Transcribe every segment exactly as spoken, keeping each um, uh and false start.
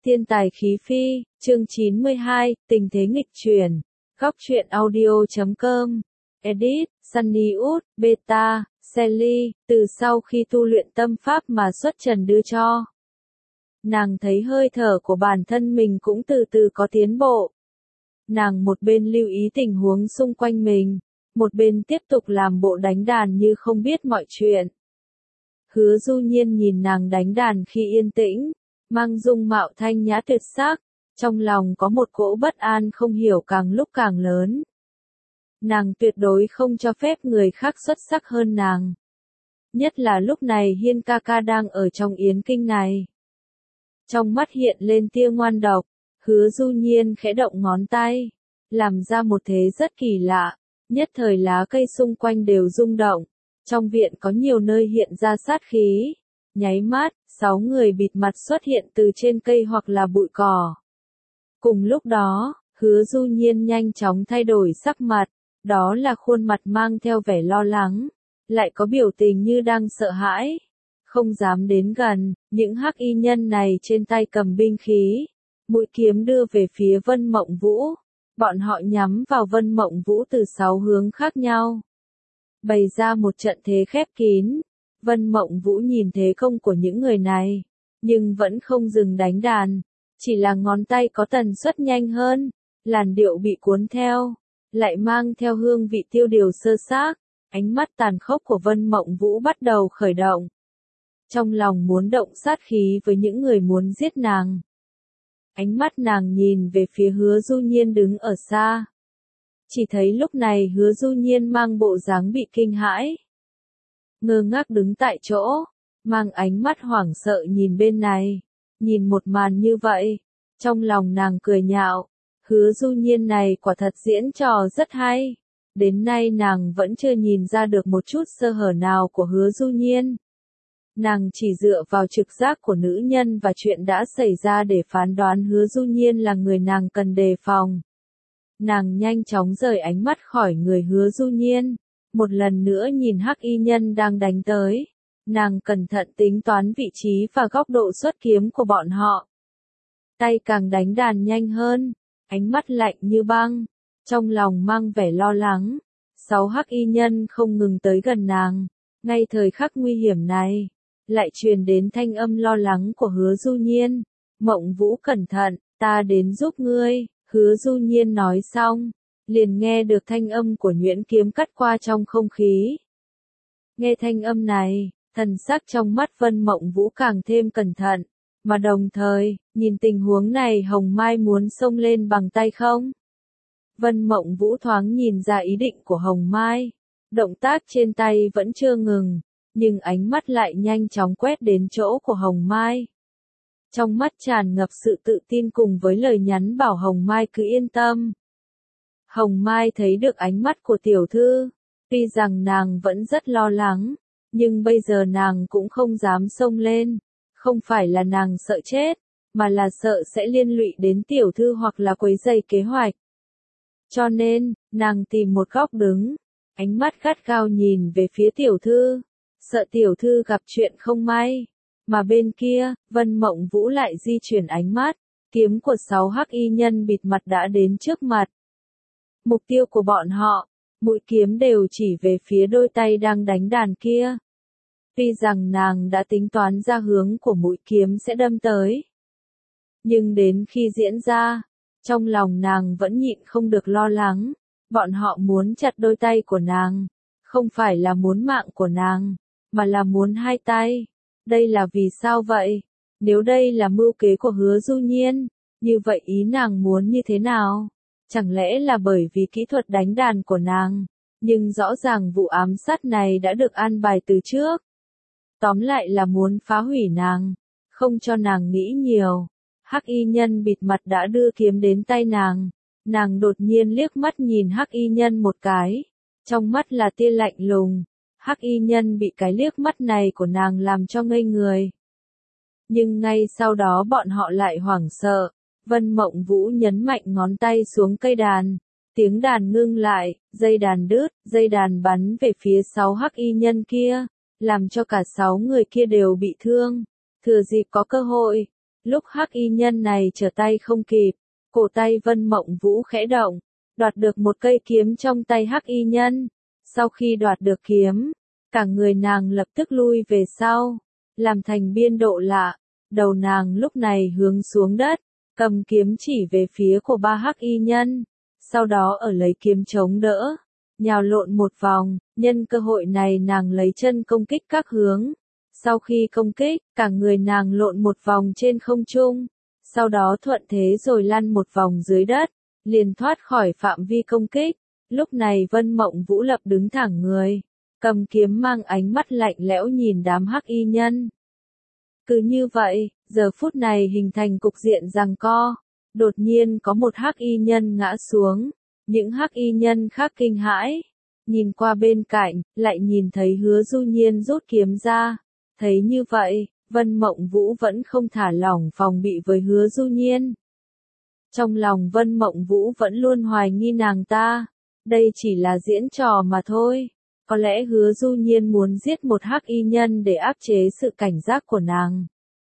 Thiên tài khí phi, chương chín mươi hai, tình thế nghịch chuyển. Góc truyện audio chấm com. Edit, Sunny Út, Beta, Sally, từ sau khi tu luyện tâm pháp mà xuất trần đưa cho. Nàng thấy hơi thở của bản thân mình cũng từ từ có tiến bộ. Nàng một bên lưu ý tình huống xung quanh mình, một bên tiếp tục làm bộ đánh đàn như không biết mọi chuyện. Hứa Du Nhiên nhìn nàng đánh đàn khi yên tĩnh, mang dung mạo thanh nhã tuyệt sắc, trong lòng có một cỗ bất an không hiểu càng lúc càng lớn. Nàng tuyệt đối không cho phép người khác xuất sắc hơn nàng. Nhất là lúc này Hiên ca ca đang ở trong yến kinh này. Trong mắt hiện lên tia ngoan độc, Hứa Du Nhiên khẽ động ngón tay, làm ra một thế rất kỳ lạ, nhất thời lá cây xung quanh đều rung động, trong viện có nhiều nơi hiện ra sát khí. Nháy mắt, sáu người bịt mặt xuất hiện từ trên cây hoặc là bụi cỏ. Cùng lúc đó, Hứa Du Nhiên nhanh chóng thay đổi sắc mặt, đó là khuôn mặt mang theo vẻ lo lắng, lại có biểu tình như đang sợ hãi, không dám đến gần. Những hắc y nhân này trên tay cầm binh khí, mũi kiếm đưa về phía Vân Mộng Vũ, bọn họ nhắm vào Vân Mộng Vũ từ sáu hướng khác nhau, bày ra một trận thế khép kín. Vân Mộng Vũ nhìn thế công của những người này, nhưng vẫn không dừng đánh đàn, chỉ là ngón tay có tần suất nhanh hơn, làn điệu bị cuốn theo, lại mang theo hương vị tiêu điều sơ xác. Ánh mắt tàn khốc của Vân Mộng Vũ bắt đầu khởi động. Trong lòng muốn động sát khí với những người muốn giết nàng. Ánh mắt nàng nhìn về phía Hứa Du Nhiên đứng ở xa. Chỉ thấy lúc này Hứa Du Nhiên mang bộ dáng bị kinh hãi, ngơ ngác đứng tại chỗ, mang ánh mắt hoảng sợ nhìn bên này. Nhìn một màn như vậy, trong lòng nàng cười nhạo, Hứa Du Nhiên này quả thật diễn trò rất hay. Đến nay nàng vẫn chưa nhìn ra được một chút sơ hở nào của Hứa Du Nhiên. Nàng chỉ dựa vào trực giác của nữ nhân và chuyện đã xảy ra để phán đoán Hứa Du Nhiên là người nàng cần đề phòng. Nàng nhanh chóng rời ánh mắt khỏi người Hứa Du Nhiên, một lần nữa nhìn hắc y nhân đang đánh tới. Nàng cẩn thận tính toán vị trí và góc độ xuất kiếm của bọn họ. Tay càng đánh đàn nhanh hơn, ánh mắt lạnh như băng, trong lòng mang vẻ lo lắng. Sáu hắc y nhân không ngừng tới gần nàng, ngay thời khắc nguy hiểm này, lại truyền đến thanh âm lo lắng của Hứa Du Nhiên. Mộng Vũ cẩn thận, ta đến giúp ngươi. Hứa Du Nhiên nói xong, liền nghe được thanh âm của nhuyễn kiếm cắt qua trong không khí. Nghe thanh âm này, thần sắc trong mắt Vân Mộng Vũ càng thêm cẩn thận, mà đồng thời, nhìn tình huống này Hồng Mai muốn xông lên bằng tay không? Vân Mộng Vũ thoáng nhìn ra ý định của Hồng Mai, động tác trên tay vẫn chưa ngừng, nhưng ánh mắt lại nhanh chóng quét đến chỗ của Hồng Mai. Trong mắt tràn ngập sự tự tin cùng với lời nhắn bảo Hồng Mai cứ yên tâm. Hồng Mai thấy được ánh mắt của tiểu thư, tuy rằng nàng vẫn rất lo lắng, nhưng bây giờ nàng cũng không dám xông lên, không phải là nàng sợ chết, mà là sợ sẽ liên lụy đến tiểu thư hoặc là quấy rầy kế hoạch. Cho nên, nàng tìm một góc đứng, ánh mắt gắt gao nhìn về phía tiểu thư, sợ tiểu thư gặp chuyện không may. Mà bên kia, Vân Mộng Vũ lại di chuyển ánh mắt, kiếm của sáu hắc y nhân bịt mặt đã đến trước mặt. Mục tiêu của bọn họ, mũi kiếm đều chỉ về phía đôi tay đang đánh đàn kia. Tuy rằng nàng đã tính toán ra hướng của mũi kiếm sẽ đâm tới, nhưng đến khi diễn ra, trong lòng nàng vẫn nhịn không được lo lắng. Bọn họ muốn chặt đôi tay của nàng, không phải là muốn mạng của nàng, mà là muốn hai tay. Đây là vì sao vậy? Nếu đây là mưu kế của Hứa Du Nhiên, như vậy ý nàng muốn như thế nào? Chẳng lẽ là bởi vì kỹ thuật đánh đàn của nàng? Nhưng rõ ràng vụ ám sát này đã được an bài từ trước. Tóm lại là muốn phá hủy nàng, không cho nàng nghĩ nhiều. Hắc y nhân bịt mặt đã đưa kiếm đến tay nàng. Nàng đột nhiên liếc mắt nhìn hắc y nhân một cái, trong mắt là tia lạnh lùng. Hắc y nhân bị cái liếc mắt này của nàng làm cho ngây người. Nhưng ngay sau đó bọn họ lại hoảng sợ. Vân Mộng Vũ nhấn mạnh ngón tay xuống cây đàn. Tiếng đàn ngưng lại, dây đàn đứt, dây đàn bắn về phía sáu hắc y nhân kia, làm cho cả sáu người kia đều bị thương. Thừa dịp có cơ hội, Lúc hắc y nhân này trở tay không kịp, cổ tay Vân Mộng Vũ khẽ động, đoạt được một cây kiếm trong tay hắc y nhân. Sau khi đoạt được kiếm, cả người nàng lập tức lui về sau, làm thành biên độ lạ. Đầu nàng lúc này hướng xuống đất, cầm kiếm chỉ về phía của ba hắc y nhân, sau đó ở lấy kiếm chống đỡ, nhào lộn một vòng, nhân cơ hội này nàng lấy chân công kích các hướng. Sau khi công kích, cả người nàng lộn một vòng trên không trung, sau đó thuận thế rồi lăn một vòng dưới đất, liền thoát khỏi phạm vi công kích. Lúc này Vân Mộng Vũ lập đứng thẳng người, cầm kiếm mang ánh mắt lạnh lẽo nhìn đám hắc y nhân. Cứ như vậy, giờ phút này hình thành cục diện giằng co, đột nhiên có một hắc y nhân ngã xuống, những hắc y nhân khác kinh hãi, nhìn qua bên cạnh, lại nhìn thấy Hứa Du Nhiên rút kiếm ra. Thấy như vậy, Vân Mộng Vũ vẫn không thả lỏng phòng bị với Hứa Du Nhiên. Trong lòng Vân Mộng Vũ vẫn luôn hoài nghi nàng ta, đây chỉ là diễn trò mà thôi. Có lẽ Hứa Du Nhiên muốn giết một hắc y nhân để áp chế sự cảnh giác của nàng.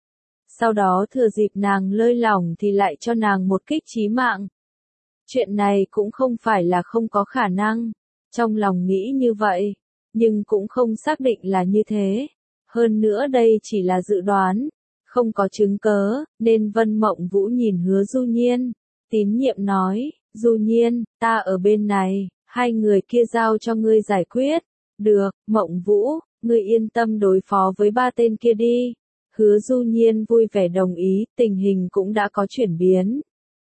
Sau đó thừa dịp nàng lơi lỏng thì lại cho nàng một kích chí mạng. Chuyện này cũng không phải là không có khả năng, trong lòng nghĩ như vậy, nhưng cũng không xác định là như thế. Hơn nữa đây chỉ là dự đoán, không có chứng cớ, nên Vân Mộng Vũ nhìn Hứa Du Nhiên, tín nhiệm nói, Du Nhiên, ta ở bên này, hai người kia giao cho ngươi giải quyết. Được, Mộng Vũ, ngươi yên tâm đối phó với ba tên kia đi. Hứa Du Nhiên vui vẻ đồng ý, tình hình cũng đã có chuyển biến.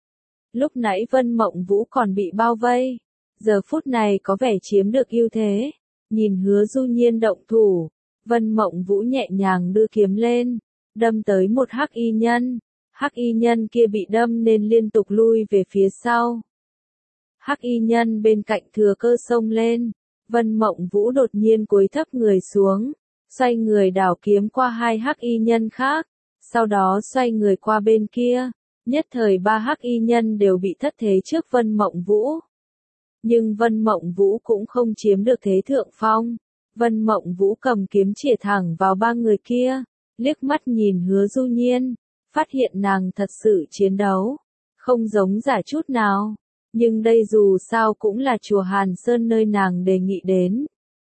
Lúc nãy Vân Mộng Vũ còn bị bao vây, giờ phút này có vẻ chiếm được ưu thế. Nhìn Hứa Du Nhiên động thủ, Vân Mộng Vũ nhẹ nhàng đưa kiếm lên, đâm tới một hắc y nhân. Hắc y nhân kia bị đâm nên liên tục lui về phía sau. Hắc y nhân bên cạnh thừa cơ xông lên, Vân Mộng Vũ đột nhiên cúi thấp người xuống, xoay người đảo kiếm qua hai hắc y nhân khác, sau đó xoay người qua bên kia. Nhất thời ba hắc y nhân đều bị thất thế trước Vân Mộng Vũ. Nhưng Vân Mộng Vũ cũng không chiếm được thế thượng phong. Vân Mộng Vũ cầm kiếm chĩa thẳng vào ba người kia, liếc mắt nhìn Hứa Du Nhiên, phát hiện nàng thật sự chiến đấu, không giống giả chút nào. Nhưng đây dù sao cũng là chùa Hàn Sơn nơi nàng đề nghị đến.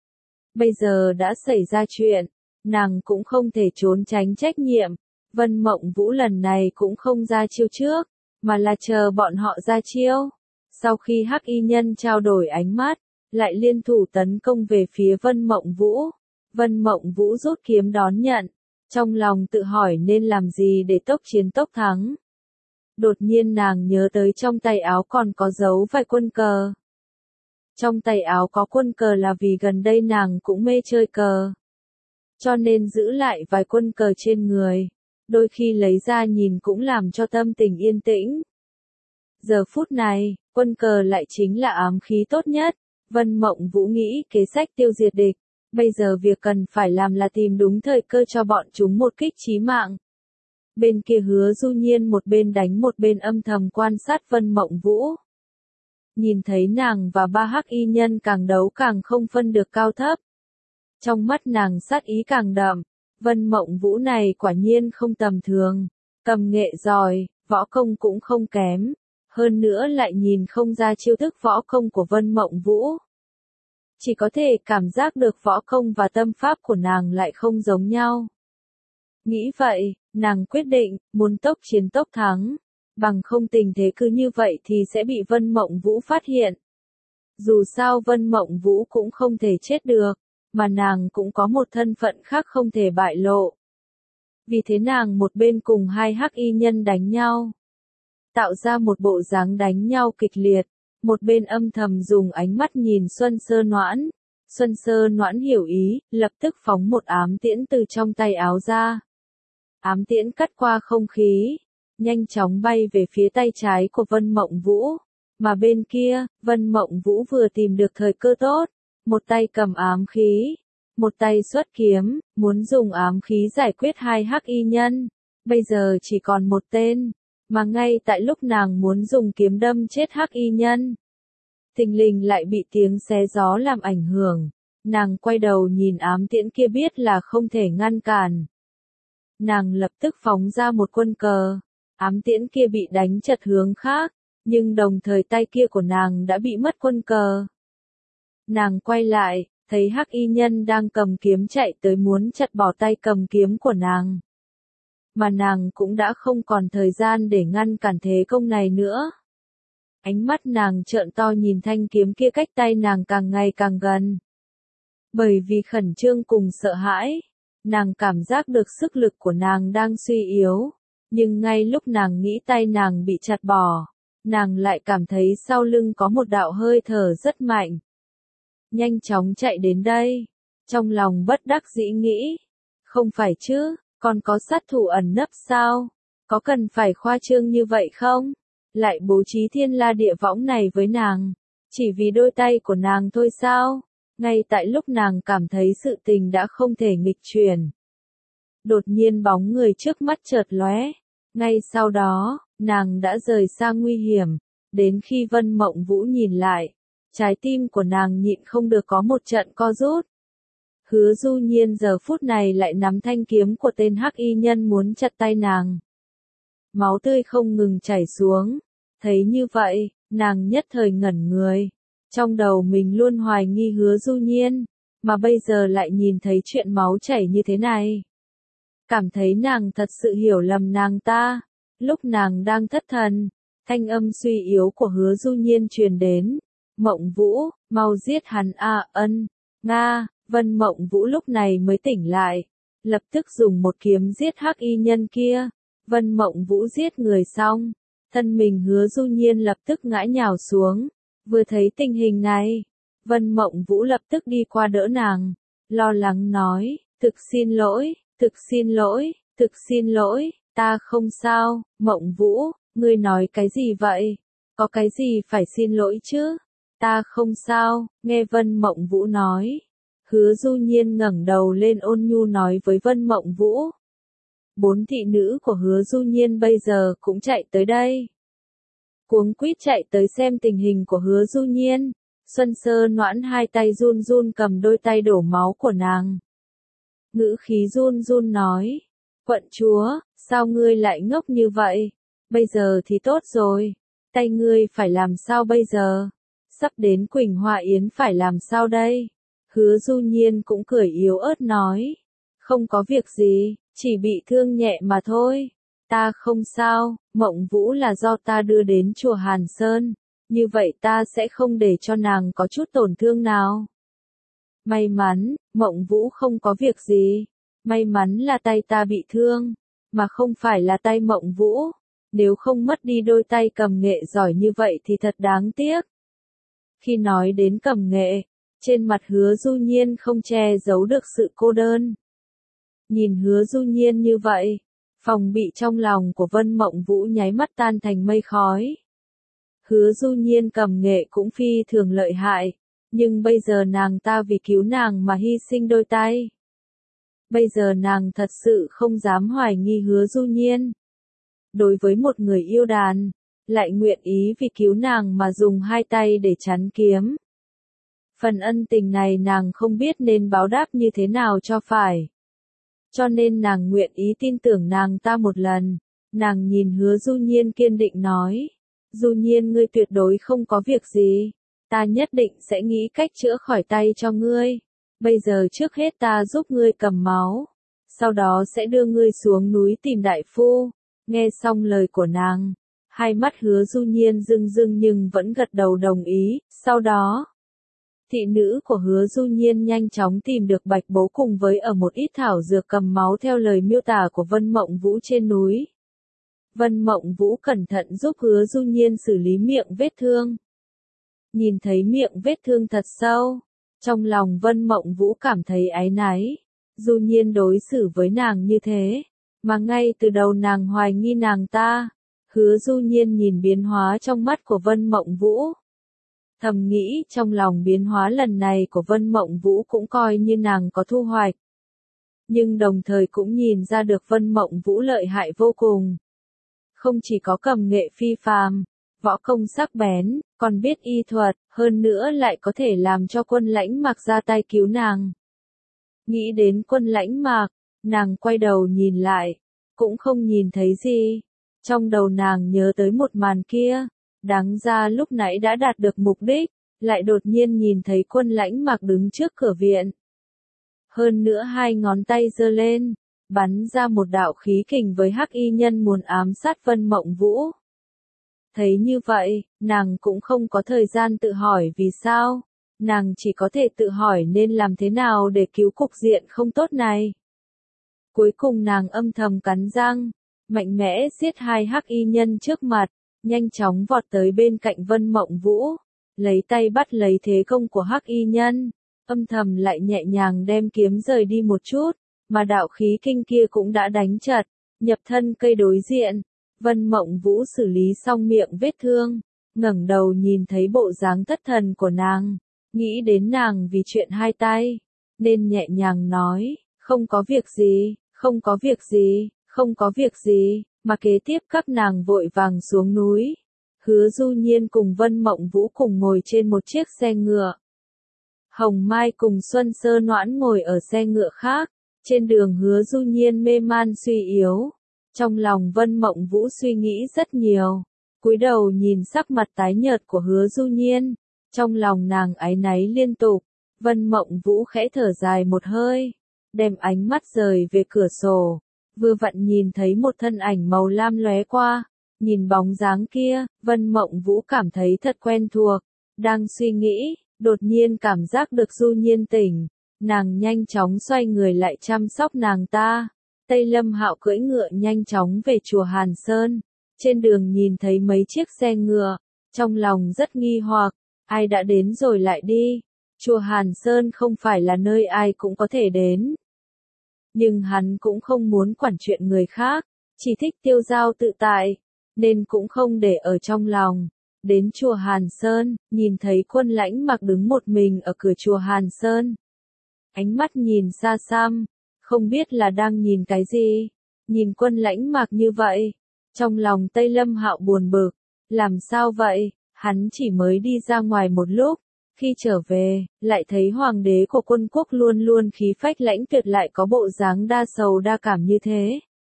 Bây giờ đã xảy ra chuyện, nàng cũng không thể trốn tránh trách nhiệm. Vân Mộng Vũ lần này cũng không ra chiêu trước, mà là chờ bọn họ ra chiêu. Sau khi hắc y nhân trao đổi ánh mắt, lại liên thủ tấn công về phía Vân Mộng Vũ. Vân Mộng Vũ rút kiếm đón nhận, trong lòng tự hỏi nên làm gì để tốc chiến tốc thắng. Đột nhiên nàng nhớ tới trong tay áo còn có dấu vài quân cờ. Trong tay áo có quân cờ là vì gần đây nàng cũng mê chơi cờ, cho nên giữ lại vài quân cờ trên người, đôi khi lấy ra nhìn cũng làm cho tâm tình yên tĩnh. Giờ phút này, quân cờ lại chính là ám khí tốt nhất. Vân Mộng Vũ nghĩ kế sách tiêu diệt địch, bây giờ việc cần phải làm là tìm đúng thời cơ cho bọn chúng một kích chí mạng. Bên kia Hứa Du Nhiên một bên đánh một bên âm thầm quan sát Vân Mộng Vũ. Nhìn thấy nàng và ba hắc y nhân càng đấu càng không phân được cao thấp. Trong mắt nàng sát ý càng đậm, Vân Mộng Vũ này quả nhiên không tầm thường, cầm nghệ giỏi, võ công cũng không kém, hơn nữa lại nhìn không ra chiêu thức võ công của Vân Mộng Vũ. Chỉ có thể cảm giác được võ công và tâm pháp của nàng lại không giống nhau. Nghĩ vậy, nàng quyết định, muốn tốc chiến tốc thắng, bằng không tình thế cứ như vậy thì sẽ bị Vân Mộng Vũ phát hiện. Dù sao Vân Mộng Vũ cũng không thể chết được, mà nàng cũng có một thân phận khác không thể bại lộ. Vì thế nàng một bên cùng hai hắc y nhân đánh nhau, tạo ra một bộ dáng đánh nhau kịch liệt, một bên âm thầm dùng ánh mắt nhìn Xuân Sơ Noãn. Xuân Sơ Noãn hiểu ý, lập tức phóng một ám tiễn từ trong tay áo ra. Ám tiễn cắt qua không khí, nhanh chóng bay về phía tay trái của Vân Mộng Vũ. Mà bên kia, Vân Mộng Vũ vừa tìm được thời cơ tốt, một tay cầm ám khí, một tay xuất kiếm, muốn dùng ám khí giải quyết hai hắc y nhân. Bây giờ chỉ còn một tên, mà ngay tại lúc nàng muốn dùng kiếm đâm chết hắc y nhân, thình lình lại bị tiếng xé gió làm ảnh hưởng. Nàng quay đầu nhìn ám tiễn kia biết là không thể ngăn cản. nàng lập tức phóng ra một quân cờ, ám tiễn kia bị đánh chật hướng khác, nhưng đồng thời tay kia của nàng đã bị mất quân cờ. Nàng quay lại, thấy hắc y nhân đang cầm kiếm chạy tới muốn chặt bỏ tay cầm kiếm của nàng. Mà nàng cũng đã không còn thời gian để ngăn cản thế công này nữa. Ánh mắt nàng trợn to nhìn thanh kiếm kia cách tay nàng càng ngày càng gần. Bởi vì khẩn trương cùng sợ hãi, nàng cảm giác được sức lực của nàng đang suy yếu, nhưng ngay lúc nàng nghĩ tay nàng bị chặt bỏ, nàng lại cảm thấy sau lưng có một đạo hơi thở rất mạnh. Nhanh chóng chạy đến đây, trong lòng bất đắc dĩ nghĩ, không phải chứ, còn có sát thủ ẩn nấp sao, có cần phải khoa trương như vậy không? Lại bố trí thiên la địa võng này với nàng, chỉ vì đôi tay của nàng thôi sao? Ngay tại lúc nàng cảm thấy sự tình đã không thể nghịch chuyển. Đột nhiên bóng người trước mắt chợt lóe, ngay sau đó, nàng đã rời xa nguy hiểm, đến khi Vân Mộng Vũ nhìn lại, trái tim của nàng nhịn không được có một trận co rút. Hứa Du Nhiên giờ phút này lại nắm thanh kiếm của tên hắc y nhân muốn chặt tay nàng. Máu tươi không ngừng chảy xuống, thấy như vậy, nàng nhất thời ngẩn người. Trong đầu mình luôn hoài nghi Hứa Du Nhiên, mà bây giờ lại nhìn thấy chuyện máu chảy như thế này. Cảm thấy nàng thật sự hiểu lầm nàng ta. Lúc nàng đang thất thần, thanh âm suy yếu của Hứa Du Nhiên truyền đến. Mộng Vũ, mau giết hắn a ân, nga, Vân Mộng Vũ lúc này mới tỉnh lại. Lập tức dùng một kiếm giết hắc y nhân kia. Vân Mộng Vũ giết người xong, thân mình Hứa Du Nhiên lập tức ngã nhào xuống. Vừa thấy tình hình này, Vân Mộng Vũ lập tức đi qua đỡ nàng, lo lắng nói, thực xin lỗi, thực xin lỗi, thực xin lỗi, ta không sao. Mộng Vũ, ngươi nói cái gì vậy? Có cái gì phải xin lỗi chứ? Ta không sao, nghe Vân Mộng Vũ nói. Hứa Du Nhiên ngẩng đầu lên ôn nhu nói với Vân Mộng Vũ. Bốn thị nữ của Hứa Du Nhiên bây giờ cũng chạy tới đây. Cuống quýt chạy tới xem tình hình của Hứa Du Nhiên. Xuân Sơ Noãn hai tay run run cầm đôi tay đổ máu của nàng. Ngữ khí run run nói. Quận chúa, sao ngươi lại ngốc như vậy? Bây giờ thì tốt rồi. Tay ngươi phải làm sao bây giờ? Sắp đến Quỳnh Hoa Yến phải làm sao đây? Hứa Du Nhiên cũng cười yếu ớt nói. Không có việc gì, chỉ bị thương nhẹ mà thôi. Ta không sao, Mộng Vũ là do ta đưa đến chùa Hàn Sơn, như vậy ta sẽ không để cho nàng có chút tổn thương nào. May mắn, Mộng Vũ không có việc gì. May mắn là tay ta bị thương, mà không phải là tay Mộng Vũ. Nếu không mất đi đôi tay cầm nghệ giỏi như vậy thì thật đáng tiếc. Khi nói đến cầm nghệ, trên mặt Hứa Du Nhiên không che giấu được sự cô đơn. Nhìn Hứa Du Nhiên như vậy, phòng bị trong lòng của Vân Mộng Vũ nháy mắt tan thành mây khói. Hứa Du Nhiên cầm nghệ cũng phi thường lợi hại, nhưng bây giờ nàng ta vì cứu nàng mà hy sinh đôi tay. Bây giờ nàng thật sự không dám hoài nghi Hứa Du Nhiên. Đối với một người yêu đàn, lại nguyện ý vì cứu nàng mà dùng hai tay để chắn kiếm. Phần ân tình này nàng không biết nên báo đáp như thế nào cho phải. Cho nên nàng nguyện ý tin tưởng nàng ta một lần. Nàng nhìn Hứa Du Nhiên kiên định nói. Du Nhiên ngươi tuyệt đối không có việc gì. Ta nhất định sẽ nghĩ cách chữa khỏi tay cho ngươi. Bây giờ trước hết ta giúp ngươi cầm máu. Sau đó sẽ đưa ngươi xuống núi tìm đại phu. Nghe xong lời của nàng, hai mắt Hứa Du Nhiên rưng rưng nhưng vẫn gật đầu đồng ý. Sau đó, thị nữ của Hứa Du Nhiên nhanh chóng tìm được bạch bố cùng với ở một ít thảo dược cầm máu theo lời miêu tả của Vân Mộng Vũ trên núi. Vân Mộng Vũ cẩn thận giúp Hứa Du Nhiên xử lý miệng vết thương. Nhìn thấy miệng vết thương thật sâu, trong lòng Vân Mộng Vũ cảm thấy áy náy. Du Nhiên đối xử với nàng như thế, mà ngay từ đầu nàng hoài nghi nàng ta. Hứa Du Nhiên nhìn biến hóa trong mắt của Vân Mộng Vũ. Thầm nghĩ trong lòng biến hóa lần này của Vân Mộng Vũ cũng coi như nàng có thu hoạch. Nhưng đồng thời cũng nhìn ra được Vân Mộng Vũ lợi hại vô cùng. Không chỉ có cầm nghệ phi phàm, võ công sắc bén, còn biết y thuật, hơn nữa lại có thể làm cho Quân Lãnh Mạc ra tay cứu nàng. Nghĩ đến Quân Lãnh Mạc, Nàng quay đầu nhìn lại, cũng không nhìn thấy gì. Trong đầu nàng nhớ tới một màn kia, đáng ra lúc nãy đã đạt được mục đích, lại đột nhiên nhìn thấy Quân Lãnh Mặc đứng trước cửa viện. Hơn nữa hai ngón tay giơ lên, bắn ra một đạo khí kình với hắc y nhân muốn ám sát Vân Mộng Vũ. Thấy như vậy, nàng cũng không có thời gian tự hỏi vì sao, nàng chỉ có thể tự hỏi nên làm thế nào để cứu cục diện không tốt này. Cuối cùng nàng âm thầm cắn răng, mạnh mẽ giết hai hắc y nhân trước mặt, nhanh chóng vọt tới bên cạnh Vân Mộng Vũ, lấy tay bắt lấy thế công của hắc y nhân, âm thầm lại nhẹ nhàng đem kiếm rời đi một chút, mà đạo khí kinh kia cũng đã đánh chật, nhập thân cây đối diện. Vân Mộng Vũ xử lý xong miệng vết thương, ngẩng đầu nhìn thấy bộ dáng thất thần của nàng, nghĩ đến nàng vì chuyện hai tay, nên nhẹ nhàng nói, không có việc gì, không có việc gì, không có việc gì, mà kế tiếp các nàng vội vàng xuống núi. Hứa Du Nhiên cùng Vân Mộng Vũ cùng ngồi trên một chiếc xe ngựa. Hồng Mai cùng Xuân Sơ Noãn ngồi ở xe ngựa khác, trên đường Hứa Du Nhiên mê man suy yếu. Trong lòng Vân Mộng Vũ suy nghĩ rất nhiều, cúi đầu nhìn sắc mặt tái nhợt của Hứa Du Nhiên, trong lòng nàng áy náy liên tục. Vân Mộng Vũ khẽ thở dài một hơi, đem ánh mắt rời về cửa sổ, vừa vặn nhìn thấy một thân ảnh màu lam lóe qua, nhìn bóng dáng kia, Vân Mộng Vũ cảm thấy thật quen thuộc, đang suy nghĩ, đột nhiên cảm giác được Du Nhiên tỉnh, nàng nhanh chóng xoay người lại chăm sóc nàng ta. Tây Lâm Hạo cưỡi ngựa nhanh chóng về chùa Hàn Sơn, trên đường nhìn thấy mấy chiếc xe ngựa, trong lòng rất nghi hoặc, ai đã đến rồi lại đi, chùa Hàn Sơn không phải là nơi ai cũng có thể đến. Nhưng hắn cũng không muốn quản chuyện người khác, chỉ thích tiêu dao tự tại, nên cũng không để ở trong lòng. Đến chùa Hàn Sơn, nhìn thấy Quân Lãnh Mặc đứng một mình ở cửa chùa Hàn Sơn. Ánh mắt nhìn xa xăm, không biết là đang nhìn cái gì, nhìn Quân Lãnh Mặc như vậy, trong lòng Tây Lâm Hạo buồn bực, làm sao vậy, hắn chỉ mới đi ra ngoài một lúc, khi trở về, lại thấy hoàng đế của quân quốc luôn luôn khí phách lãnh tuyệt lại có bộ dáng đa sầu đa cảm như thế.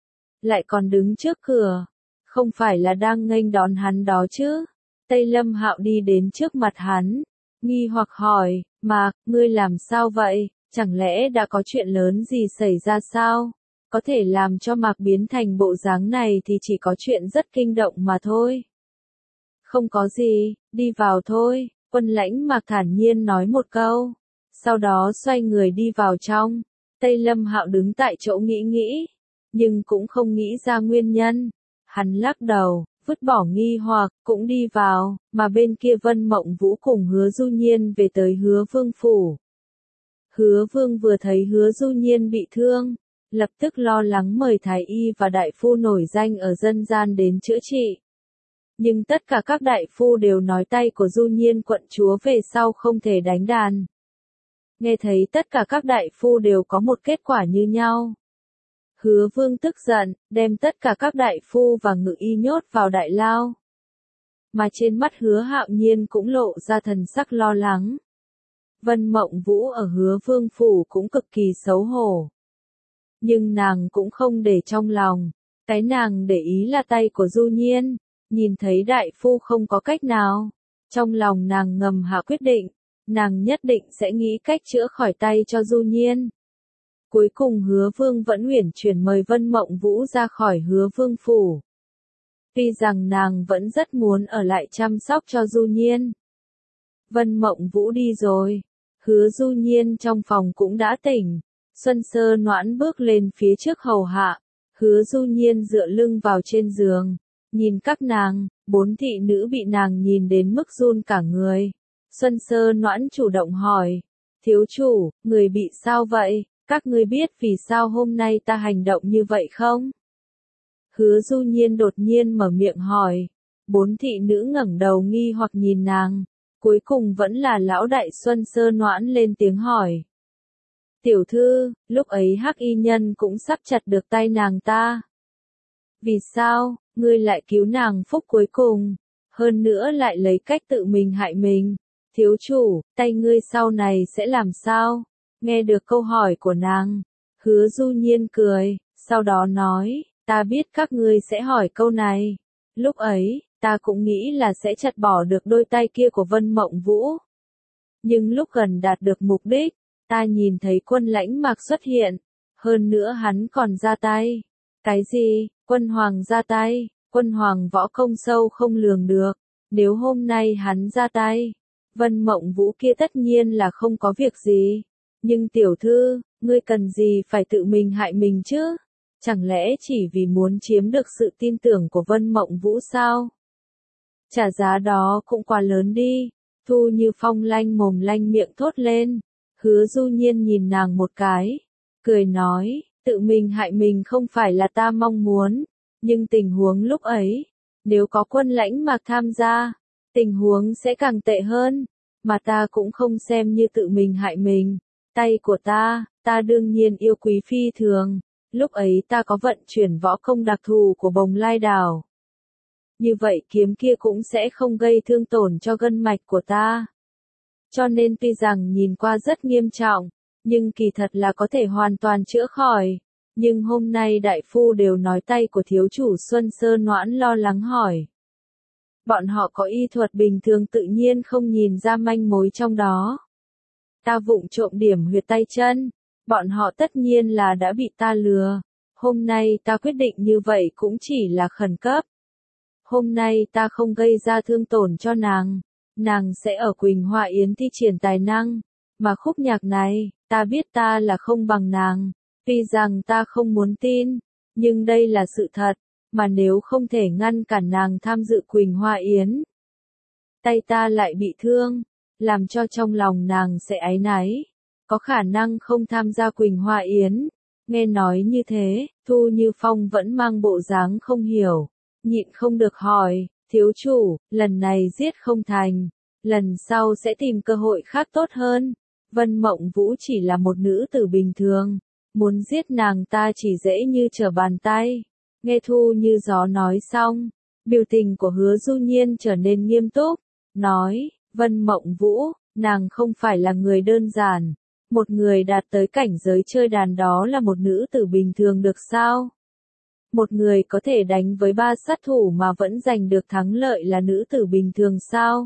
Lại còn đứng trước cửa, không phải là đang nghênh đón hắn đó chứ. Tây Lâm Hạo đi đến trước mặt hắn, nghi hoặc hỏi, Mạc, ngươi làm sao vậy? Chẳng lẽ đã có chuyện lớn gì xảy ra sao? Có thể làm cho Mạc biến thành bộ dáng này thì chỉ có chuyện rất kinh động mà thôi. Không có gì, đi vào thôi, Quân Lãnh Mạc thản nhiên nói một câu. Sau đó xoay người đi vào trong. Tây Lâm Hạo đứng tại chỗ nghĩ nghĩ, nhưng cũng không nghĩ ra nguyên nhân. Hắn lắc đầu, vứt bỏ nghi hoặc, cũng đi vào, mà bên kia Vân Mộng Vũ cùng Hứa Du Nhiên về tới Hứa Vương phủ. Hứa Vương vừa thấy Hứa Du Nhiên bị thương, lập tức lo lắng mời thái y và đại phu nổi danh ở dân gian đến chữa trị. Nhưng tất cả các đại phu đều nói tay của Du Nhiên quận chúa về sau không thể đánh đàn. Nghe thấy tất cả các đại phu đều có một kết quả như nhau. Hứa Vương tức giận, đem tất cả các đại phu và ngự y nhốt vào đại lao. Mà trên mắt Hứa Hạo Nhiên cũng lộ ra thần sắc lo lắng. Vân Mộng Vũ ở Hứa Vương phủ cũng cực kỳ xấu hổ. Nhưng nàng cũng không để trong lòng, cái nàng để ý là tay của Du Nhiên, nhìn thấy đại phu không có cách nào. Trong lòng nàng ngầm hạ quyết định, nàng nhất định sẽ nghĩ cách chữa khỏi tay cho Du Nhiên. Cuối cùng Hứa Vương vẫn uyển chuyển mời Vân Mộng Vũ ra khỏi Hứa Vương phủ. Tuy rằng nàng vẫn rất muốn ở lại chăm sóc cho Du Nhiên. Vân Mộng Vũ đi rồi, Hứa Du Nhiên trong phòng cũng đã tỉnh. Xuân Sơ Noãn bước lên phía trước hầu hạ, Hứa Du Nhiên dựa lưng vào trên giường, nhìn các nàng, bốn thị nữ bị nàng nhìn đến mức run cả người. Xuân Sơ Noãn chủ động hỏi, thiếu chủ, người bị sao vậy? Các ngươi biết vì sao hôm nay ta hành động như vậy không? Hứa Du Nhiên đột nhiên mở miệng hỏi. Bốn thị nữ ngẩng đầu nghi hoặc nhìn nàng. Cuối cùng vẫn là lão đại Xuân Sơ Noãn lên tiếng hỏi. Tiểu thư, lúc ấy hắc y nhân cũng sắp chặt được tay nàng ta. Vì sao, ngươi lại cứu nàng phúc cuối cùng? Hơn nữa lại lấy cách tự mình hại mình. Thiếu chủ, tay ngươi sau này sẽ làm sao? Nghe được câu hỏi của nàng, Hứa Du Nhiên cười, sau đó nói, ta biết các ngươi sẽ hỏi câu này. Lúc ấy, ta cũng nghĩ là sẽ chặt bỏ được đôi tay kia của Vân Mộng Vũ. Nhưng lúc gần đạt được mục đích, ta nhìn thấy Quân Lãnh Mạc xuất hiện. Hơn nữa hắn còn ra tay. Cái gì? Quân Hoàng ra tay? Quân Hoàng võ công sâu không lường được. Nếu hôm nay hắn ra tay, Vân Mộng Vũ kia tất nhiên là không có việc gì. Nhưng tiểu thư, ngươi cần gì phải tự mình hại mình chứ? Chẳng lẽ chỉ vì muốn chiếm được sự tin tưởng của Vân Mộng Vũ sao? Trả giá đó cũng quá lớn đi. Thu Như Phong lanh mồm lanh miệng thốt lên. Hứa Du Nhiên nhìn nàng một cái, cười nói, tự mình hại mình không phải là ta mong muốn, nhưng tình huống lúc ấy, nếu có Quân Lãnh Mạc tham gia, tình huống sẽ càng tệ hơn, mà ta cũng không xem như tự mình hại mình. Tay của ta, ta đương nhiên yêu quý phi thường, lúc ấy ta có vận chuyển võ công đặc thù của Bồng Lai Đảo. Như vậy kiếm kia cũng sẽ không gây thương tổn cho gân mạch của ta. Cho nên tuy rằng nhìn qua rất nghiêm trọng, nhưng kỳ thật là có thể hoàn toàn chữa khỏi. Nhưng hôm nay đại phu đều nói tay của thiếu chủ Xuân Sơn Noãn lo lắng hỏi. Bọn họ có y thuật bình thường tự nhiên không nhìn ra manh mối trong đó. Ta vụng trộm điểm huyệt tay chân, bọn họ tất nhiên là đã bị ta lừa. Hôm nay ta quyết định như vậy cũng chỉ là khẩn cấp. Hôm nay ta không gây ra thương tổn cho nàng, nàng sẽ ở Quỳnh Hoa Yến thi triển tài năng, mà khúc nhạc này, ta biết ta là không bằng nàng, tuy rằng ta không muốn tin, nhưng đây là sự thật, mà nếu không thể ngăn cản nàng tham dự Quỳnh Hoa Yến, tay ta lại bị thương, làm cho trong lòng nàng sẽ áy náy, có khả năng không tham gia Quỳnh Hoa Yến. Nghe nói như thế, Thu Như Phong vẫn mang bộ dáng không hiểu, nhịn không được hỏi, thiếu chủ, lần này giết không thành, lần sau sẽ tìm cơ hội khác tốt hơn. Vân Mộng Vũ chỉ là một nữ tử bình thường, muốn giết nàng ta chỉ dễ như trở bàn tay. Nghe Thu Như Gió nói xong, biểu tình của Hứa Du Nhiên trở nên nghiêm túc, nói, Vân Mộng Vũ, nàng không phải là người đơn giản, một người đạt tới cảnh giới chơi đàn đó là một nữ tử bình thường được sao? Một người có thể đánh với ba sát thủ mà vẫn giành được thắng lợi là nữ tử bình thường sao?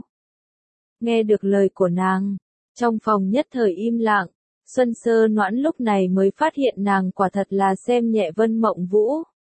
Nghe được lời của nàng, trong phòng nhất thời im lặng, Xuân Sơ Noãn lúc này mới phát hiện nàng quả thật là xem nhẹ Vân Mộng Vũ.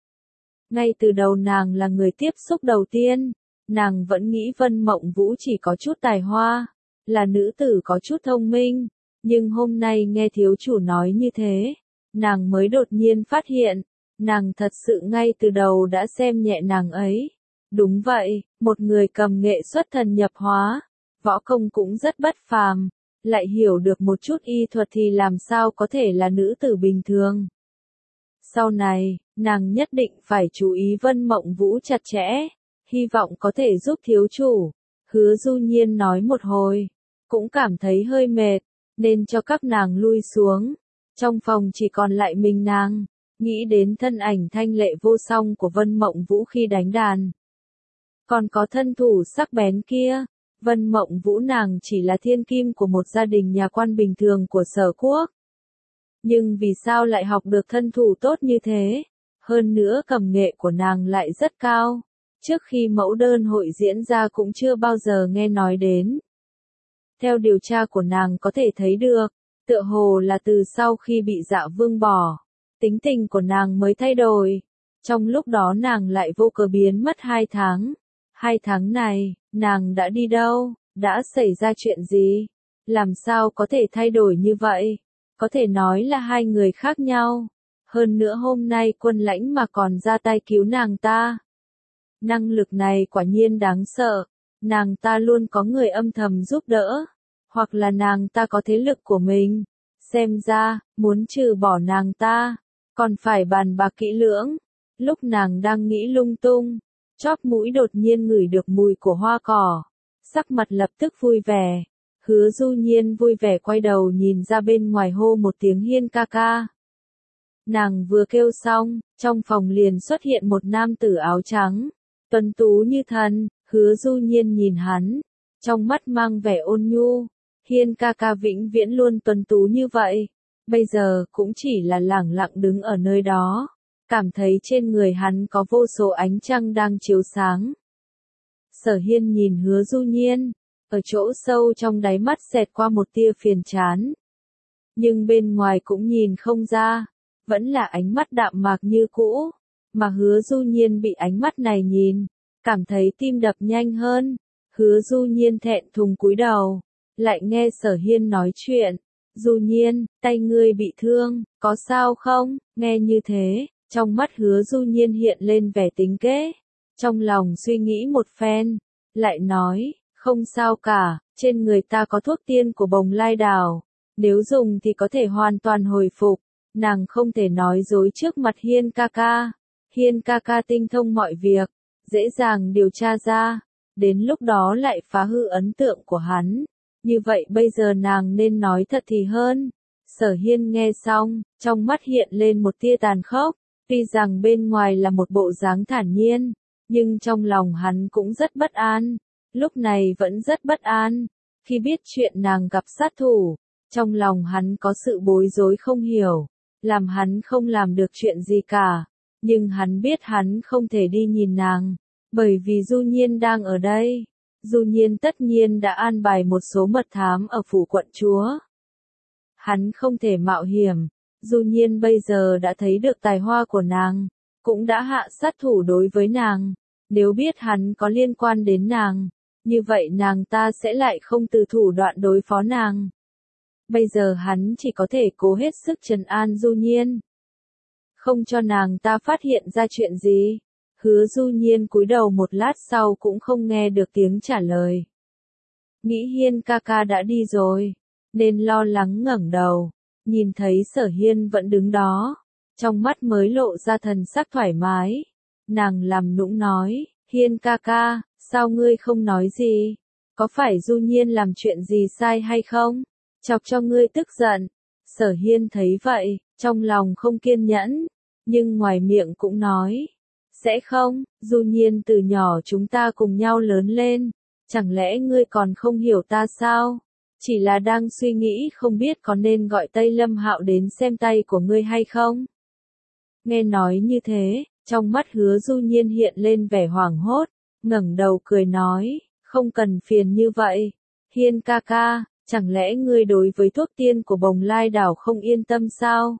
Ngay từ đầu nàng là người tiếp xúc đầu tiên, nàng vẫn nghĩ Vân Mộng Vũ chỉ có chút tài hoa, là nữ tử có chút thông minh, nhưng hôm nay nghe thiếu chủ nói như thế, nàng mới đột nhiên phát hiện, nàng thật sự ngay từ đầu đã xem nhẹ nàng ấy. Đúng vậy, một người cầm nghệ xuất thần nhập hóa, võ công cũng rất bất phàm, lại hiểu được một chút y thuật thì làm sao có thể là nữ tử bình thường. Sau này, nàng nhất định phải chú ý Vân Mộng Vũ chặt chẽ, hy vọng có thể giúp thiếu chủ. Hứa Du Nhiên nói một hồi, cũng cảm thấy hơi mệt, nên cho các nàng lui xuống. Trong phòng chỉ còn lại mình nàng, nghĩ đến thân ảnh thanh lệ vô song của Vân Mộng Vũ khi đánh đàn. Còn có thân thủ sắc bén kia, Vân Mộng Vũ nàng chỉ là thiên kim của một gia đình nhà quan bình thường của Sở Quốc. Nhưng vì sao lại học được thân thủ tốt như thế? Hơn nữa cầm nghệ của nàng lại rất cao. Trước khi mẫu đơn hội diễn ra cũng chưa bao giờ nghe nói đến. Theo điều tra của nàng có thể thấy được, tựa hồ là từ sau khi bị Dạ Vương bỏ, tính tình của nàng mới thay đổi. Trong lúc đó nàng lại vô cớ biến mất hai tháng. Hai tháng này, nàng đã đi đâu? Đã xảy ra chuyện gì? Làm sao có thể thay đổi như vậy? Có thể nói là hai người khác nhau. Hơn nữa hôm nay Quân Lãnh mà còn ra tay cứu nàng ta. Năng lực này quả nhiên đáng sợ. Nàng ta luôn có người âm thầm giúp đỡ. Hoặc là nàng ta có thế lực của mình. Xem ra, muốn trừ bỏ nàng ta, còn phải bàn bạc kỹ lưỡng. Lúc nàng đang nghĩ lung tung, chóp mũi đột nhiên ngửi được mùi của hoa cỏ. Sắc mặt lập tức vui vẻ. Hứa Du Nhiên vui vẻ quay đầu nhìn ra bên ngoài hô một tiếng Hiên ca ca. Nàng vừa kêu xong, trong phòng liền xuất hiện một nam tử áo trắng, tuấn tú như thần. Hứa Du Nhiên nhìn hắn, trong mắt mang vẻ ôn nhu. Hiên ca ca vĩnh viễn luôn tuấn tú như vậy. bây giờ cũng chỉ là lẳng lặng đứng ở nơi đó, cảm thấy trên người hắn có vô số ánh trăng đang chiếu sáng. Sở Hiên nhìn Hứa Du Nhiên, ở chỗ sâu trong đáy mắt xẹt qua một tia phiền chán. Nhưng bên ngoài cũng nhìn không ra, vẫn là ánh mắt đạm mạc như cũ, mà Hứa Du Nhiên bị ánh mắt này nhìn, cảm thấy tim đập nhanh hơn. Hứa Du Nhiên thẹn thùng cúi đầu, lại nghe Sở Hiên nói chuyện. Du Nhiên, tay ngươi bị thương, có sao không? Nghe như thế, trong mắt Hứa Du Nhiên hiện lên vẻ tính kế, trong lòng suy nghĩ một phen, lại nói, không sao cả, trên người ta có thuốc tiên của Bồng Lai Đảo, nếu dùng thì có thể hoàn toàn hồi phục. Nàng không thể nói dối trước mặt Hiên ca ca, Hiên ca ca tinh thông mọi việc, dễ dàng điều tra ra, đến lúc đó lại phá hư ấn tượng của hắn. Như vậy bây giờ nàng nên nói thật thì hơn. Sở Hiên nghe xong, trong mắt hiện lên một tia tàn khốc, tuy rằng bên ngoài là một bộ dáng thản nhiên, nhưng trong lòng hắn cũng rất bất an, lúc này vẫn rất bất an, khi biết chuyện nàng gặp sát thủ, trong lòng hắn có sự bối rối không hiểu, làm hắn không làm được chuyện gì cả, nhưng hắn biết hắn không thể đi nhìn nàng, bởi vì Du Nhiên đang ở đây. Du Nhiên tất nhiên đã an bài một số mật thám ở phủ quận chúa. Hắn không thể mạo hiểm, Du Nhiên bây giờ đã thấy được tài hoa của nàng, cũng đã hạ sát thủ đối với nàng, nếu biết hắn có liên quan đến nàng, như vậy nàng ta sẽ lại không từ thủ đoạn đối phó nàng. Bây giờ hắn chỉ có thể cố hết sức trấn an Du Nhiên, không cho nàng ta phát hiện ra chuyện gì. Hứa Du Nhiên cúi đầu một lát sau cũng không nghe được tiếng trả lời. Nghĩ Hiên ca ca đã đi rồi, nên lo lắng ngẩng đầu, nhìn thấy Sở Hiên vẫn đứng đó, trong mắt mới lộ ra thần sắc thoải mái. Nàng làm nũng nói, Hiên ca ca, sao ngươi không nói gì? Có phải Du Nhiên làm chuyện gì sai hay không? Chọc cho ngươi tức giận. Sở Hiên thấy vậy, trong lòng không kiên nhẫn, nhưng ngoài miệng cũng nói, sẽ không, Du Nhiên từ nhỏ chúng ta cùng nhau lớn lên, chẳng lẽ ngươi còn không hiểu ta sao? Chỉ là đang suy nghĩ không biết có nên gọi Tây Lâm Hạo đến xem tay của ngươi hay không? Nghe nói như thế, trong mắt Hứa Du Nhiên hiện lên vẻ hoảng hốt, ngẩng đầu cười nói, không cần phiền như vậy. Hiên ca ca, chẳng lẽ ngươi đối với thuốc tiên của Bồng Lai Đảo không yên tâm sao?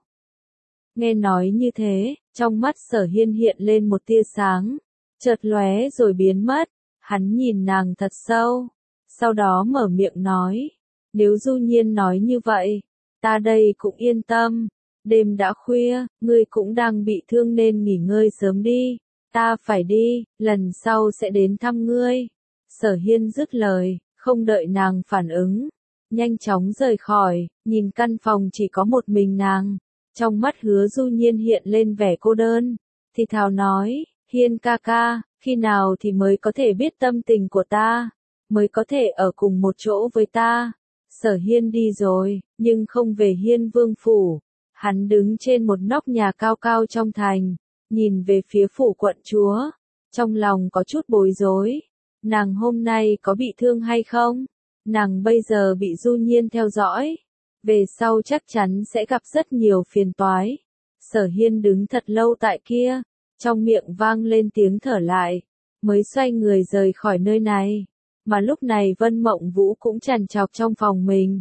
Nghe nói như thế, trong mắt Sở Hiên hiện lên một tia sáng, chợt lóe rồi biến mất, hắn nhìn nàng thật sâu, sau đó mở miệng nói, nếu Du Nhiên nói như vậy, ta đây cũng yên tâm, đêm đã khuya, ngươi cũng đang bị thương nên nghỉ ngơi sớm đi, ta phải đi, lần sau sẽ đến thăm ngươi. Sở Hiên dứt lời, không đợi nàng phản ứng, nhanh chóng rời khỏi, nhìn căn phòng chỉ có một mình nàng. Trong mắt Hứa Du Nhiên hiện lên vẻ cô đơn, thì thào nói, Hiên ca ca, khi nào thì mới có thể biết tâm tình của ta, mới có thể ở cùng một chỗ với ta. Sở Hiên đi rồi, nhưng không về Hiên Vương Phủ, hắn đứng trên một nóc nhà cao cao trong thành, nhìn về phía phủ quận chúa, trong lòng có chút bối rối, nàng hôm nay có bị thương hay không? Nàng bây giờ bị Du Nhiên theo dõi, về sau chắc chắn sẽ gặp rất nhiều phiền toái. Sở Hiên đứng thật lâu tại kia, trong miệng vang lên tiếng thở lại, mới xoay người rời khỏi nơi này, mà lúc này Vân Mộng Vũ cũng trằn trọc trong phòng mình.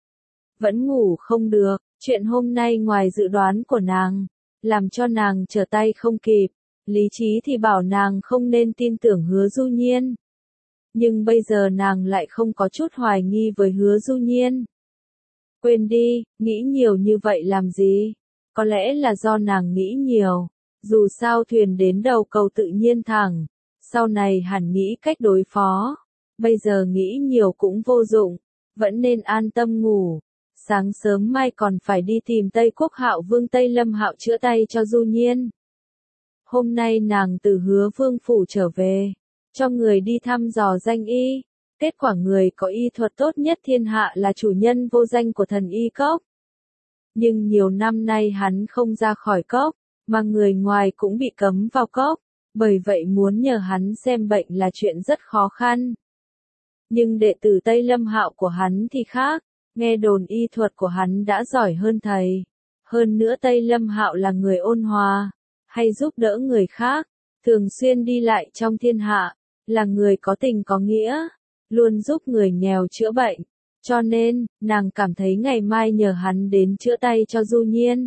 Vẫn ngủ không được, chuyện hôm nay ngoài dự đoán của nàng, làm cho nàng trở tay không kịp, lý trí thì bảo nàng không nên tin tưởng Hứa Du Nhiên. Nhưng bây giờ nàng lại không có chút hoài nghi với Hứa Du Nhiên. Quên đi, nghĩ nhiều như vậy làm gì? Có lẽ là do nàng nghĩ nhiều. Dù sao thuyền đến đầu cầu tự nhiên thẳng. Sau này hẳn nghĩ cách đối phó. Bây giờ nghĩ nhiều cũng vô dụng. Vẫn nên an tâm ngủ. Sáng sớm mai còn phải đi tìm Tây Quốc Hạo Vương Tây Lâm Hạo chữa tay cho Du Nhiên. Hôm nay nàng từ Hứa Vương Phủ trở về, cho người đi thăm dò danh y. Kết quả người có y thuật tốt nhất thiên hạ là chủ nhân vô danh của thần y cốc. Nhưng nhiều năm nay hắn không ra khỏi cốc, mà người ngoài cũng bị cấm vào cốc, bởi vậy muốn nhờ hắn xem bệnh là chuyện rất khó khăn. Nhưng đệ tử Tây Lâm Hạo của hắn thì khác, Nghe đồn y thuật của hắn đã giỏi hơn thầy. Hơn nữa Tây Lâm Hạo là người ôn hòa, hay giúp đỡ người khác, thường xuyên đi lại trong thiên hạ, là người có tình có nghĩa, luôn giúp người nghèo chữa bệnh. Cho nên, nàng cảm thấy ngày mai nhờ hắn đến chữa tay cho Du Nhiên.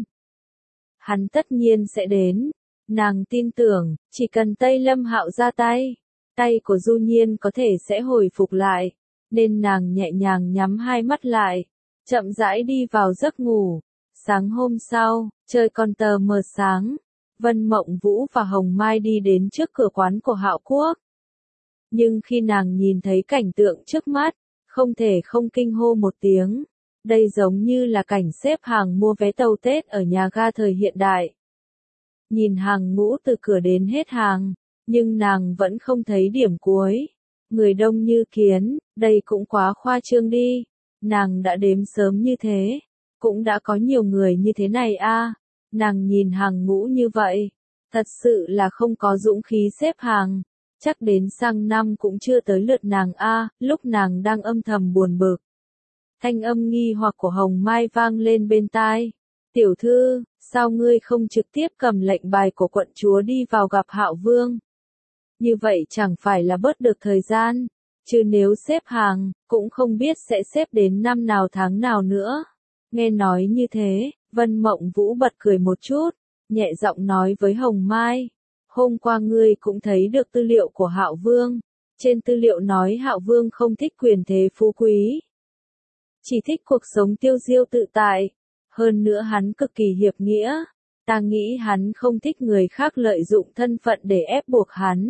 Hắn tất nhiên sẽ đến. Nàng tin tưởng, chỉ cần Tây Lâm Hạo ra tay, tay của Du Nhiên có thể sẽ hồi phục lại. Nên nàng nhẹ nhàng nhắm hai mắt lại, chậm rãi đi vào giấc ngủ. Sáng hôm sau, trời còn tờ mờ sáng, Vân Mộng Vũ và Hồng Mai đi đến trước cửa quán của Hạo Quốc. Nhưng khi nàng nhìn thấy cảnh tượng trước mắt, không thể không kinh hô một tiếng. Đây giống như là cảnh xếp hàng mua vé tàu Tết ở nhà ga thời hiện đại. Nhìn hàng ngũ từ cửa đến hết hàng, nhưng nàng vẫn không thấy điểm cuối. Người đông như kiến, đây cũng quá khoa trương đi. Nàng đã đếm sớm như thế, cũng đã có nhiều người như thế này a. Nàng nhìn hàng ngũ như vậy, thật sự là không có dũng khí xếp hàng. Chắc đến sang năm cũng chưa tới lượt nàng a. Lúc nàng đang âm thầm buồn bực, thanh âm nghi hoặc của Hồng Mai vang lên bên tai. Tiểu thư, sao ngươi không trực tiếp cầm lệnh bài của quận chúa đi vào gặp Hạo Vương? Như vậy chẳng phải là bớt được thời gian, chứ nếu xếp hàng, cũng không biết sẽ xếp đến năm nào tháng nào nữa. Nghe nói như thế, Vân Mộng Vũ bật cười một chút, nhẹ giọng nói với Hồng Mai. Hôm qua ngươi cũng thấy được tư liệu của Hạo Vương. Trên tư liệu nói Hạo Vương không thích quyền thế phú quý, chỉ thích cuộc sống tiêu diêu tự tại. Hơn nữa hắn cực kỳ hiệp nghĩa. Ta nghĩ hắn không thích người khác lợi dụng thân phận để ép buộc hắn.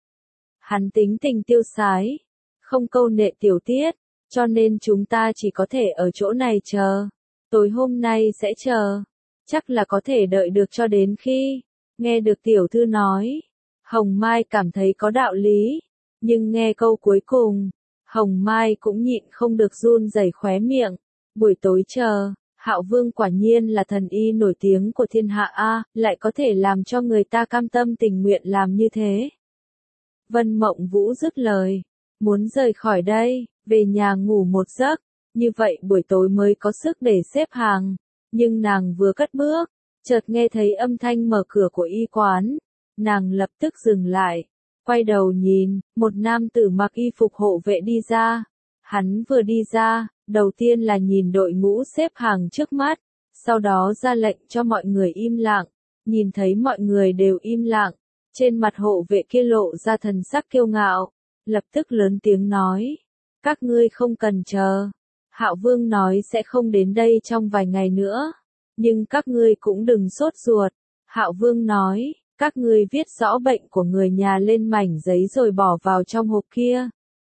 Hắn tính tình tiêu sái, không câu nệ tiểu tiết, cho nên chúng ta chỉ có thể ở chỗ này chờ. Tối hôm nay sẽ chờ, chắc là có thể đợi được cho đến khi. Nghe được tiểu thư nói, Hồng Mai cảm thấy có đạo lý, nhưng nghe câu cuối cùng, Hồng Mai cũng nhịn không được run rẩy khóe miệng. Buổi tối chờ, Hạo Vương quả nhiên là thần y nổi tiếng của thiên hạ a, lại có thể làm cho người ta cam tâm tình nguyện làm như thế. Vân Mộng Vũ dứt lời, muốn rời khỏi đây, về nhà ngủ một giấc, như vậy buổi tối mới có sức để xếp hàng. Nhưng nàng vừa cất bước, chợt nghe thấy âm thanh mở cửa của y quán. Nàng lập tức dừng lại, quay đầu nhìn, một nam tử mặc y phục hộ vệ đi ra. Hắn vừa đi ra, đầu tiên là nhìn đội ngũ xếp hàng trước mắt, sau đó ra lệnh cho mọi người im lặng. Nhìn thấy mọi người đều im lặng, trên mặt hộ vệ kia lộ ra thần sắc kiêu ngạo, lập tức lớn tiếng nói, các ngươi không cần chờ. Hạo Vương nói sẽ không đến đây trong vài ngày nữa, nhưng các ngươi cũng đừng sốt ruột. Hạo Vương nói, các ngươi viết rõ bệnh của người nhà lên mảnh giấy rồi bỏ vào trong hộp kia.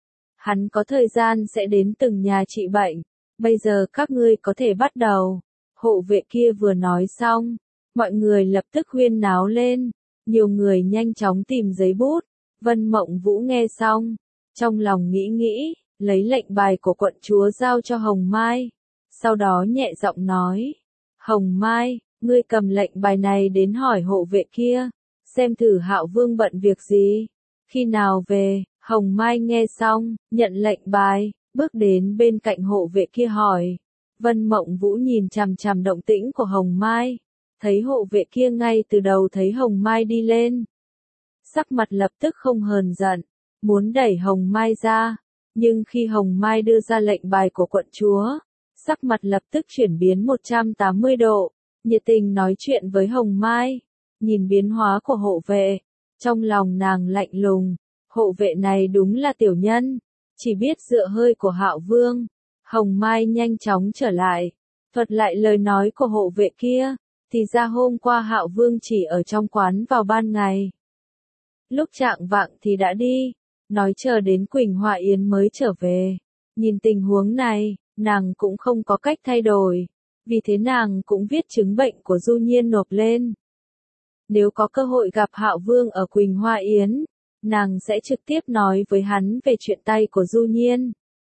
Hắn có thời gian sẽ đến từng nhà trị bệnh, bây giờ các ngươi có thể bắt đầu. Hộ vệ kia vừa nói xong, mọi người lập tức huyên náo lên, nhiều người nhanh chóng tìm giấy bút. Vân Mộng Vũ nghe xong, trong lòng nghĩ nghĩ, lấy lệnh bài của quận chúa giao cho Hồng Mai, sau đó nhẹ giọng nói, Hồng Mai, ngươi cầm lệnh bài này đến hỏi hộ vệ kia, xem thử Hạo Vương bận việc gì, khi nào về. Hồng Mai nghe xong, nhận lệnh bài, bước đến bên cạnh hộ vệ kia hỏi. Vân Mộng Vũ nhìn chằm chằm động tĩnh của Hồng Mai, thấy hộ vệ kia ngay từ đầu thấy Hồng Mai đi lên, sắc mặt lập tức không hờn giận, muốn đẩy Hồng Mai ra, nhưng khi Hồng Mai đưa ra lệnh bài của quận chúa, sắc mặt lập tức chuyển biến một trăm tám mươi độ, nhiệt tình nói chuyện với Hồng Mai. Nhìn biến hóa của hộ vệ, trong lòng nàng lạnh lùng. Hộ vệ này đúng là tiểu nhân, chỉ biết dựa hơi của Hạo Vương. Hồng Mai nhanh chóng trở lại, thuật lại lời nói của hộ vệ kia, thì ra hôm qua Hạo Vương chỉ ở trong quán vào ban ngày. Lúc trạng vạng thì đã đi, nói chờ đến Quỳnh Hoa Yến mới trở về. Nhìn tình huống này, nàng cũng không có cách thay đổi, vì thế nàng cũng viết chứng bệnh của Du Nhiên nộp lên. Nếu có cơ hội gặp Hạo Vương ở Quỳnh Hoa Yến, nàng sẽ trực tiếp nói với hắn về chuyện tay của Du Nhiên.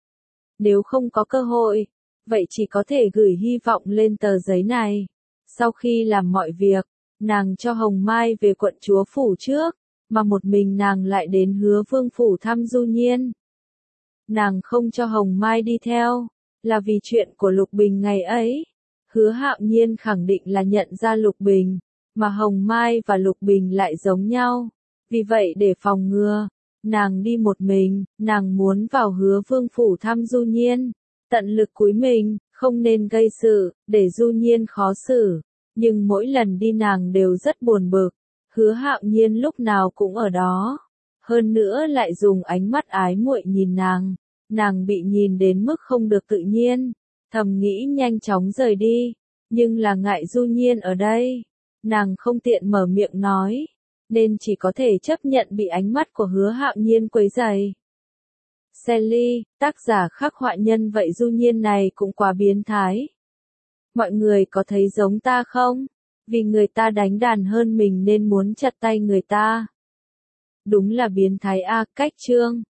Nếu không có cơ hội, vậy chỉ có thể gửi hy vọng lên tờ giấy này. Sau khi làm mọi việc, nàng cho Hồng Mai về quận chúa phủ trước, mà một mình nàng lại đến Hứa Vương phủ thăm Du Nhiên. Nàng không cho Hồng Mai đi theo, là vì chuyện của Lục Bình ngày ấy. Hứa Hạo Nhiên khẳng định là nhận ra Lục Bình, mà Hồng Mai và Lục Bình lại giống nhau. Vì vậy để phòng ngừa, nàng đi một mình, nàng muốn vào Hứa Vương phủ thăm Du Nhiên, tận lực cúi mình, không nên gây sự, để Du Nhiên khó xử. Nhưng mỗi lần đi nàng đều rất buồn bực, Hứa Hạo Nhiên lúc nào cũng ở đó. Hơn nữa lại dùng ánh mắt ái muội nhìn nàng, nàng bị nhìn đến mức không được tự nhiên, thầm nghĩ nhanh chóng rời đi, nhưng là ngại Du Nhiên ở đây, nàng không tiện mở miệng nói, nên chỉ có thể chấp nhận bị ánh mắt của Hứa Hạo Nhiên quấy rầy. Sally, tác giả khắc họa nhân vậy Du Nhiên này cũng quá biến thái. Mọi người có thấy giống ta không? Vì người ta đánh đàn hơn mình nên muốn chặt tay người ta. Đúng là biến thái a, cách chương.